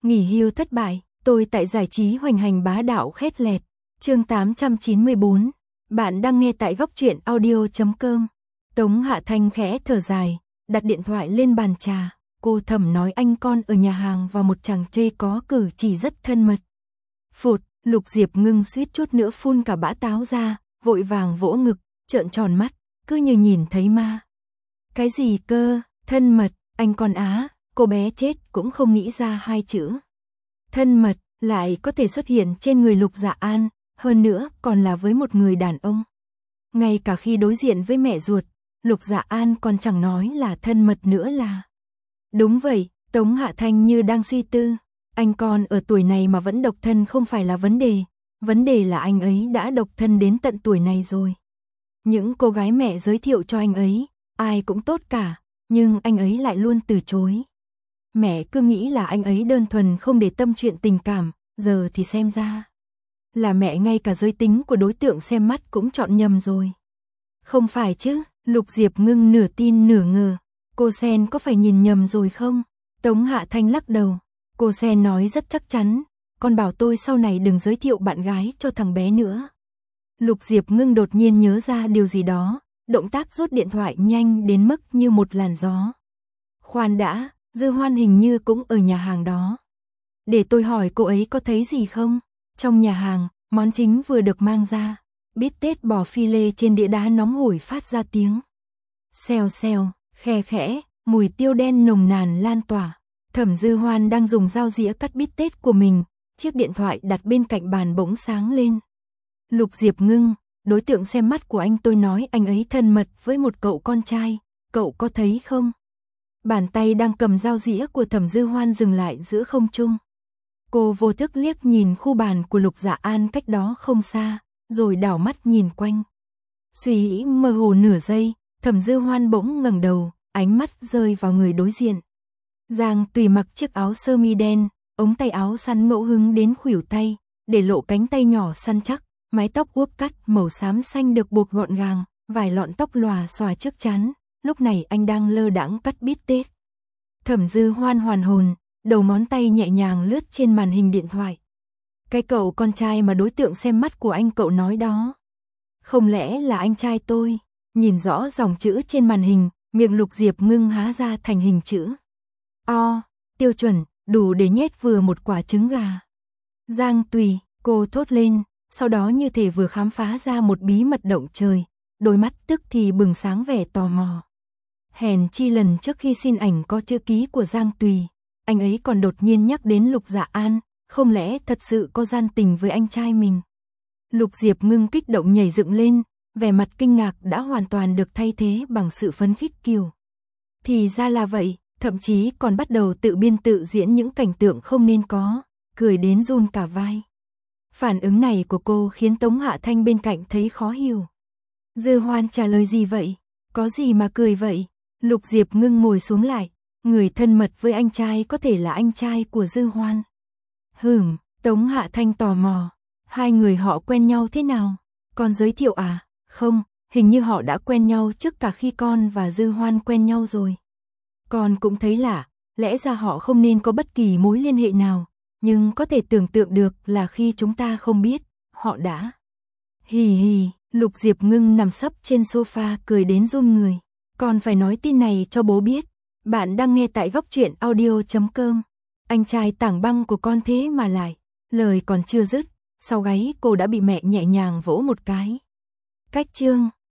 Nghỉ hưu thất bại, tôi tại giải trí hoành hành bá đạo khét lẹt. Chương 894. Bạn đang nghe tại góc truyện audio.com. Tống Hạ Thanh khẽ thở dài, đặt điện thoại lên bàn trà. Cô thầm nói anh con ở nhà hàng và một chàng trai có cử chỉ rất thân mật. Phụt, Lục Diệp Ngưng suýt chút nữa phun cả bã táo ra, vội vàng vỗ ngực, trợn tròn mắt, cứ như nhìn thấy ma. Cái gì cơ, thân mật, anh con á, cô bé chết cũng không nghĩ ra hai chữ. Thân mật, lại có thể xuất hiện trên người Lục Dạ An, hơn nữa còn là với một người đàn ông. Ngay cả khi đối diện với mẹ ruột, Lục Dạ An còn chẳng nói là thân mật nữa là. Đúng vậy, Tống Hạ Thanh như đang suy tư, anh con ở tuổi này mà vẫn độc thân không phải là vấn đề là anh ấy đã độc thân đến tận tuổi này rồi. Những cô gái mẹ giới thiệu cho anh ấy, ai cũng tốt cả, nhưng anh ấy lại luôn từ chối. Mẹ cứ nghĩ là anh ấy đơn thuần không để tâm chuyện tình cảm, giờ thì xem ra là mẹ ngay cả giới tính của đối tượng xem mắt cũng chọn nhầm rồi. Không phải chứ, Lục Diệp Ngưng nửa tin nửa ngờ, cô Sen có phải nhìn nhầm rồi không? Tống Hạ Thanh lắc đầu, cô Sen nói rất chắc chắn, con bảo tôi sau này đừng giới thiệu bạn gái cho thằng bé nữa. Lục Diệp Ngưng đột nhiên nhớ ra điều gì đó, động tác rút điện thoại nhanh đến mức như một làn gió. Khoan đã, Dư Hoan hình như cũng ở nhà hàng đó. Để tôi hỏi cô ấy có thấy gì không? Trong nhà hàng, món chính vừa được mang ra, bít tết bò phi lê trên đĩa đá nóng hổi phát ra tiếng xèo xèo, khe khẽ, mùi tiêu đen nồng nàn lan tỏa. Thẩm Dư Hoan đang dùng dao dĩa cắt bít tết của mình, chiếc điện thoại đặt bên cạnh bàn bỗng sáng lên. Lục Diệp Ngưng, đối tượng xem mắt của anh tôi nói anh ấy thân mật với một cậu con trai, cậu có thấy không? Bàn tay đang cầm dao dĩa của Thẩm Dư Hoan dừng lại giữa không trung. Cô vô thức liếc nhìn khu bàn của Lục Dạ An cách đó không xa, rồi đảo mắt nhìn quanh. Suy nghĩ mơ hồ nửa giây, Thẩm Dư Hoan bỗng ngẩng đầu, ánh mắt rơi vào người đối diện. Giang Tùy mặc chiếc áo sơ mi đen, ống tay áo săn ngẫu hứng đến khuỷu tay, để lộ cánh tay nhỏ săn chắc, mái tóc uốn cắt màu xám xanh được buộc gọn gàng, vài lọn tóc lòa xòa trước trán, lúc này anh đang lơ đãng cắt bít tết. Thẩm Dư Hoan hoàn hồn, đầu ngón tay nhẹ nhàng lướt trên màn hình điện thoại. Cái cậu con trai mà đối tượng xem mắt của anh cậu nói đó. Không lẽ là anh trai tôi? Nhìn rõ dòng chữ trên màn hình, miệng Lục Diệp Ngưng há ra thành hình chữ O, tiêu chuẩn, đủ để nhét vừa một quả trứng gà. Giang Tùy, cô thốt lên, sau đó như thể vừa khám phá ra một bí mật động trời, đôi mắt tức thì bừng sáng vẻ tò mò. Hèn chi lần trước khi xin ảnh có chữ ký của Giang Tùy, anh ấy còn đột nhiên nhắc đến Lục Dạ An, không lẽ thật sự có gian tình với anh trai mình? Lục Diệp Ngưng kích động nhảy dựng lên, vẻ mặt kinh ngạc đã hoàn toàn được thay thế bằng sự phấn khích kiều. Thì ra là vậy, thậm chí còn bắt đầu tự biên tự diễn những cảnh tượng không nên có, cười đến run cả vai. Phản ứng này của cô khiến Tống Hạ Thanh bên cạnh thấy khó hiểu. Dư Hoan trả lời gì vậy? Có gì mà cười vậy? Lục Diệp Ngưng ngồi xuống lại, người thân mật với anh trai có thể là anh trai của Dư Hoan. Tống Hạ Thanh tò mò, hai người họ quen nhau thế nào? Con giới thiệu à? Không, hình như họ đã quen nhau trước cả khi con và Dư Hoan quen nhau rồi. Con cũng thấy lạ, lẽ ra họ không nên có bất kỳ mối liên hệ nào, nhưng có thể tưởng tượng được là khi chúng ta không biết, họ đã. Hì hì, Lục Diệp Ngưng nằm sấp trên sofa cười đến run người. Con phải nói tin này cho bố biết. Bạn đang nghe tại góc truyện audio.com. Anh trai Tảng Băng của con thế mà lại. Lời còn chưa dứt, sau gáy cô đã bị mẹ nhẹ nhàng vỗ một cái. Cách chương